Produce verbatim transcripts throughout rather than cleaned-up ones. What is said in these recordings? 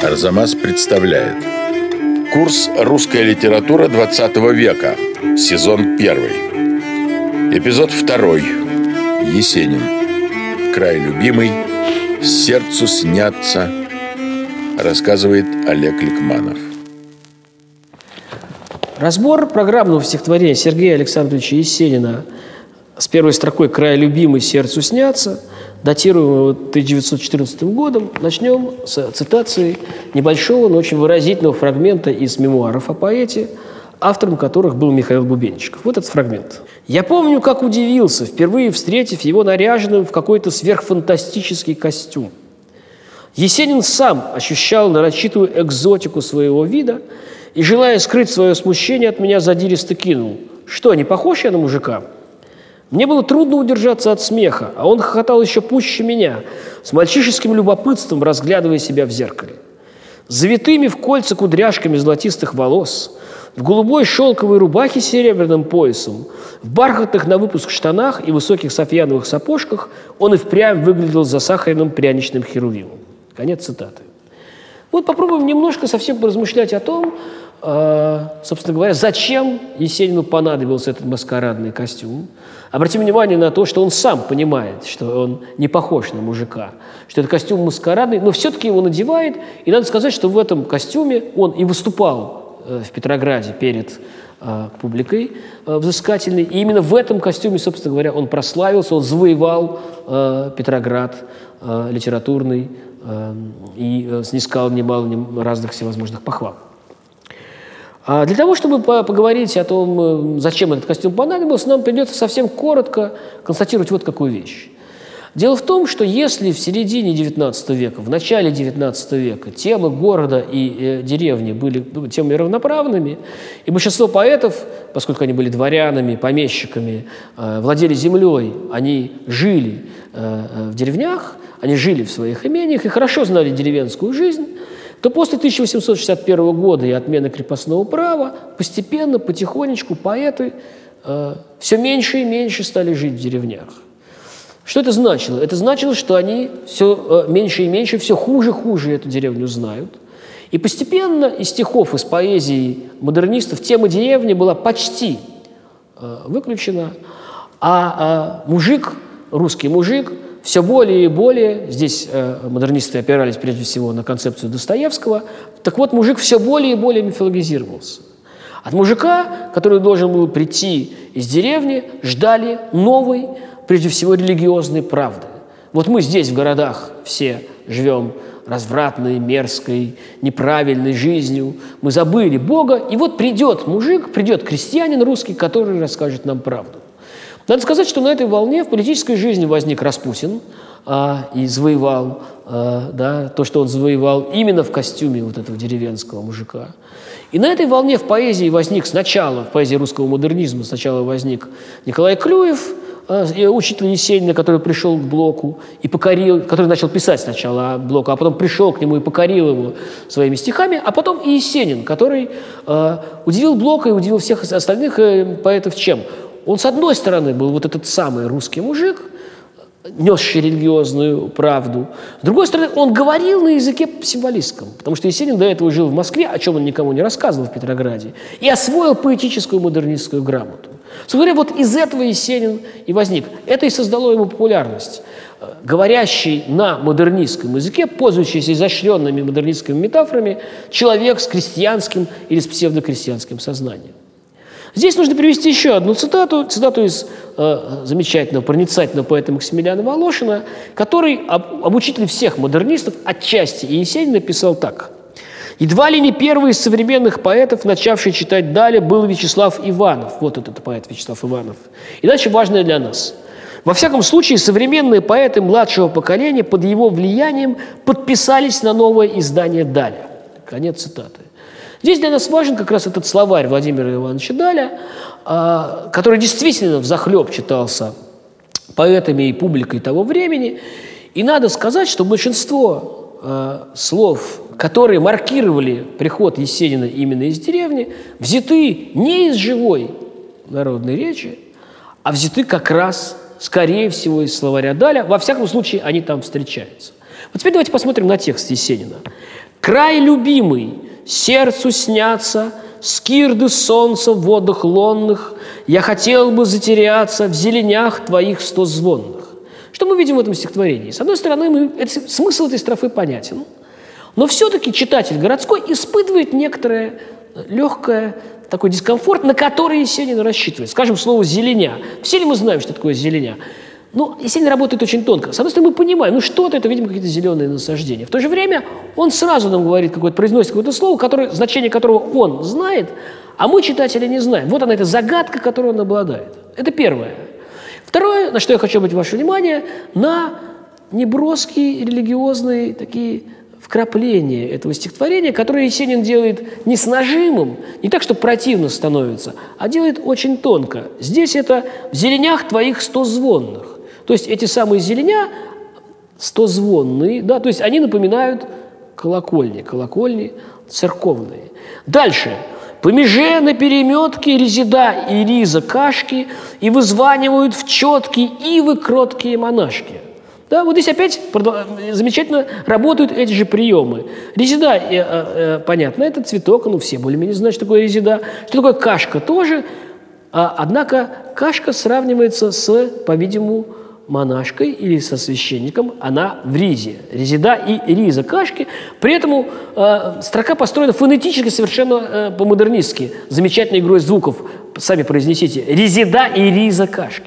Арзамас представляет курс «Русская литература двадцатого века», сезон первый, эпизод второй. Есенин. Край любимый, сердцу снятся. Рассказывает Олег Ликманов. Разбор программного стихотворения Сергея Александровича Есенина с первой строкой «Край любимый, сердцу снятся», датируемого тысяча девятьсот четырнадцатым годом, начнем с цитации небольшого, но очень выразительного фрагмента из мемуаров о поэте, автором которых был Михаил Бубенчиков. Вот этот фрагмент. «Я помню, как удивился, впервые встретив его наряженным в какой-то сверхфантастический костюм. Есенин сам ощущал нарочитую экзотику своего вида и, желая скрыть свое смущение, от меня задиристо кинул: «Что, не похож я на мужика?» Мне было трудно удержаться от смеха, а он хохотал еще пуще меня, с мальчишеским любопытством разглядывая себя в зеркале. С завитыми в кольца кудряшками золотистых волос, в голубой шелковой рубахе с серебряным поясом, в бархатных на выпуск штанах и высоких софьяновых сапожках он и впрямь выглядел засахаренным пряничным херувимом». Конец цитаты. Вот попробуем немножко совсем поразмышлять о том, э, собственно говоря, зачем Есенину понадобился этот маскарадный костюм. Обратим внимание на то, что он сам понимает, что он не похож на мужика, что это костюм маскарадный, но все-таки его надевает. И надо сказать, что в этом костюме он и выступал э, в Петрограде перед э, публикой э, взыскательной. И именно в этом костюме, собственно говоря, он прославился, он завоевал э, Петроград э, литературный, и снискал немало разных всевозможных похвал. А для того, чтобы поговорить о том, зачем этот костюм понадобился, нам придется совсем коротко констатировать вот какую вещь. Дело в том, что если в середине девятнадцатого века, в начале девятнадцатого века темы города и деревни были темами равноправными, и большинство поэтов, поскольку они были дворянами, помещиками, владели землей, они жили в деревнях, они жили в своих имениях и хорошо знали деревенскую жизнь, то после тысяча восемьсот шестьдесят первого года и отмены крепостного права постепенно, потихонечку поэты э, все меньше и меньше стали жить в деревнях. Что это значило? Это значило, что они все э, меньше и меньше, все хуже и хуже эту деревню знают. И постепенно из стихов, из поэзии модернистов тема деревни была почти э, выключена, а э, мужик, русский мужик, все более и более, здесь э, модернисты опирались прежде всего на концепцию Достоевского, так вот, мужик все более и более мифологизировался. От мужика, который должен был прийти из деревни, ждали новой, прежде всего, религиозной правды. Вот мы здесь, в городах, все живем развратной, мерзкой, неправильной жизнью, мы забыли Бога, и вот придет мужик, придет крестьянин русский, который расскажет нам правду. Надо сказать, что на этой волне в политической жизни возник Распутин а, и завоевал а, да, то, что он завоевал именно в костюме вот этого деревенского мужика. И на этой волне в поэзии возник сначала, в поэзии русского модернизма сначала возник Николай Клюев, а, учитель Есенина, который пришел к Блоку и покорил, который начал писать сначала Блоку, а потом пришел к нему и покорил его своими стихами, а потом и Есенин, который а, удивил Блока и удивил всех остальных поэтов чем? Он, с одной стороны, был вот этот самый русский мужик, несший религиозную правду. С другой стороны, он говорил на языке символистском, потому что Есенин до этого жил в Москве, о чем он никому не рассказывал в Петрограде, и освоил поэтическую модернистскую грамоту. Собственно говоря, вот из этого Есенин и возник. Это и создало ему популярность. Говорящий на модернистском языке, пользующийся изощренными модернистскими метафорами, человек с крестьянским или с псевдокрестьянским сознанием. Здесь нужно привести еще одну цитату, цитату из э, замечательного, проницательного поэта Максимилиана Волошина, который об, об учителе всех модернистов, отчасти и Есенина, писал так. «Едва ли не первый из современных поэтов, начавший читать далее, был Вячеслав Иванов». Вот этот поэт Вячеслав Иванов. Иначе важное для нас. Во всяком случае, современные поэты младшего поколения под его влиянием подписались на новое издание «Даля». Конец цитаты. Здесь для нас важен как раз этот словарь Владимира Ивановича Даля, который действительно взахлеб читался поэтами и публикой того времени. И надо сказать, что большинство слов, которые маркировали приход Есенина именно из деревни, взяты не из живой народной речи, а взяты как раз, скорее всего, из словаря Даля. Во всяком случае, они там встречаются. Вот теперь давайте посмотрим на текст Есенина. Край любимый, сердцу снятся скирды солнца в водах лонных. Я хотел бы затеряться в зеленях твоих стозвонных. Что мы видим в этом стихотворении? С одной стороны, мы, это, смысл этой строфы понятен, но все-таки читатель городской испытывает некоторое легкое такой дискомфорт, на который Есенин рассчитывает. Скажем, слово «зеленя». Все ли мы знаем, что такое зеленя? Ну, Есенин работает очень тонко. С одной стороны, мы понимаем, ну что-то это, видимо, какие-то зеленые насаждения. В то же время он сразу нам говорит, какое-то, произносит какое-то слово, которое, значение которого он знает, а мы, читатели, не знаем. Вот она, эта загадка, которой он обладает. Это первое. Второе, на что я хочу обратить ваше внимание, на неброские религиозные такие вкрапления этого стихотворения, которое Есенин делает не с нажимом, не так, что противно становится, а делает очень тонко. Здесь это «в зеленях твоих стозвонных». То есть эти самые зеленя стозвонные, да, то есть они напоминают колокольни, колокольни церковные. Дальше. «По меже на переметке резида и риза кашки, и вызванивают в четки ивы кроткие монашки». Да, вот здесь опять замечательно работают эти же приемы. Резида, э, э, понятно, это цветок, ну все более-менее знают, что такое резида. Что такое кашка тоже. А, однако кашка сравнивается с, по-видимому, монашкой или со священником, она в ризе. Резида и риза кашки. При этом э, строка построена фонетически, совершенно э, по-модернистски. Замечательной игрой звуков. Сами произнесите. Резида и риза кашки.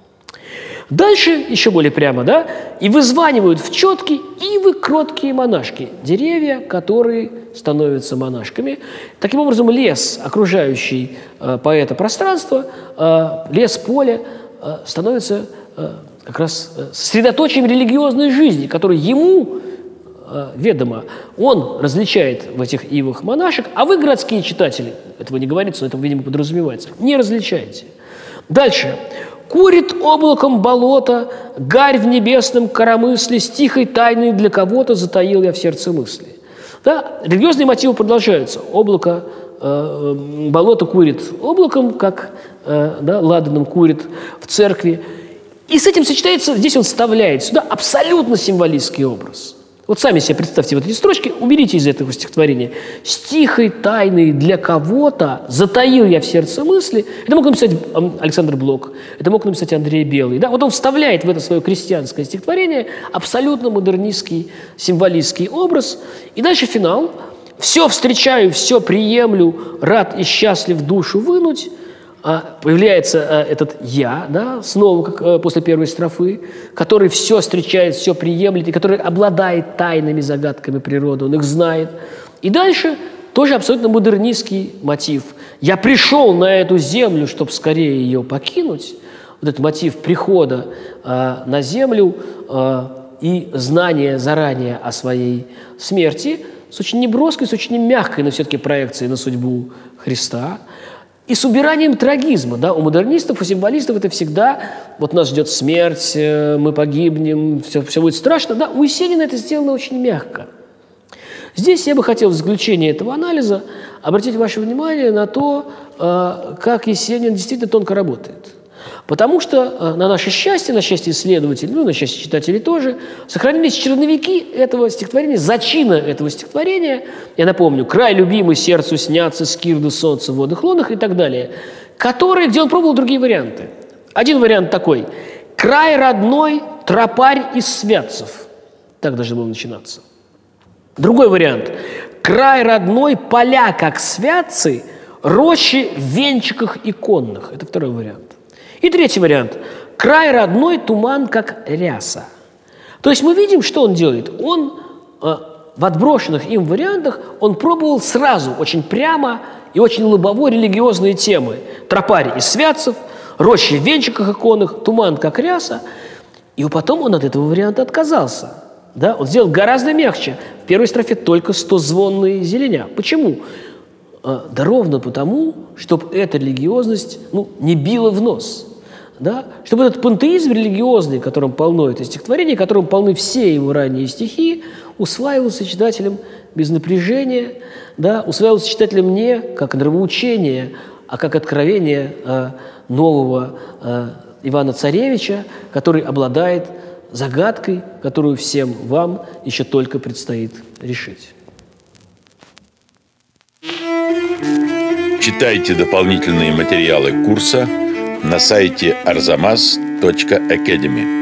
Дальше еще более прямо, да, и вызванивают в четки ивы кроткие монашки, деревья, которые становятся монашками. Таким образом, лес, окружающий э, поэта пространство, э, лес, поле, э, становится э, как раз э, средоточием религиозной жизни, которой ему э, ведомо. Он различает в этих ивах монашек, а вы, городские читатели, этого не говорится, но это, видимо, подразумевается, не различаете. Дальше. Курит облаком болото, гарь в небесном коромысле, с тихой тайной для кого-то затаил я в сердце мысли. Да? Религиозные мотивы продолжаются. Облако, э, болото курит облаком, как э, да, ладаном курит в церкви. И с этим сочетается, здесь он вставляет сюда абсолютно символистский образ. Вот сами себе представьте вот эти строчки, уберите из этого стихотворения. «С тихой тайной для кого-то затаил я в сердце мысли». Это мог написать Александр Блок, это мог написать Андрей Белый. Да? Вот он вставляет в это свое крестьянское стихотворение абсолютно модернистский, символистский образ. И дальше финал. «Все встречаю, все приемлю, рад и счастлив душу вынуть». А появляется а, этот «я», да, снова, как а, после первой строфы, который все встречает, все приемлет, и который обладает тайными загадками природы, он их знает. И дальше тоже абсолютно модернистский мотив. «Я пришел на эту землю, чтобы скорее ее покинуть». Вот этот мотив прихода а, на землю а, и знания заранее о своей смерти с очень неброской, с очень мягкой, но все-таки проекцией на судьбу Христа. И с убиранием трагизма. Да? У модернистов, у символистов это всегда вот нас ждет смерть, мы погибнем, все, все будет страшно. Да? У Есенина это сделано очень мягко. Здесь я бы хотел в заключение этого анализа обратить ваше внимание на то, как Есенин действительно тонко работает. Потому что на наше счастье, на счастье исследователей, ну, на счастье читателей тоже, сохранились черновики этого стихотворения, зачина этого стихотворения. Я напомню, «Край любимый, сердцу снятся, скирды солнца в водных лунах» и так далее, которые, где он пробовал другие варианты. Один вариант такой: «Край родной, тропарь из святцев». Так должно было начинаться. Другой вариант: «Край родной, поля, как святцы, рощи в венчиках иконных». Это второй вариант. И третий вариант: «Край родной, туман, как ряса». То есть мы видим, что он делает. Он э, в отброшенных им вариантах он пробовал сразу очень прямо и очень лобово религиозные темы. Тропарь из святцев, рощи в венчиках иконных, туман, как ряса. И потом он от этого варианта отказался. Да? Он сделал гораздо мягче. В первой строфе только стозвонные зеленя. Почему? Э, да ровно потому, чтобы эта религиозность ну, не била в нос. Да? Чтобы этот пантеизм религиозный, которым полно это стихотворение, которым полны все его ранние стихи, усваивался читателем без напряжения, да? Усваивался читателем не как нравоучение, а как откровение э, нового э, Ивана Царевича, который обладает загадкой, которую всем вам еще только предстоит решить. Читайте дополнительные материалы курса на сайте арзамас точка академи.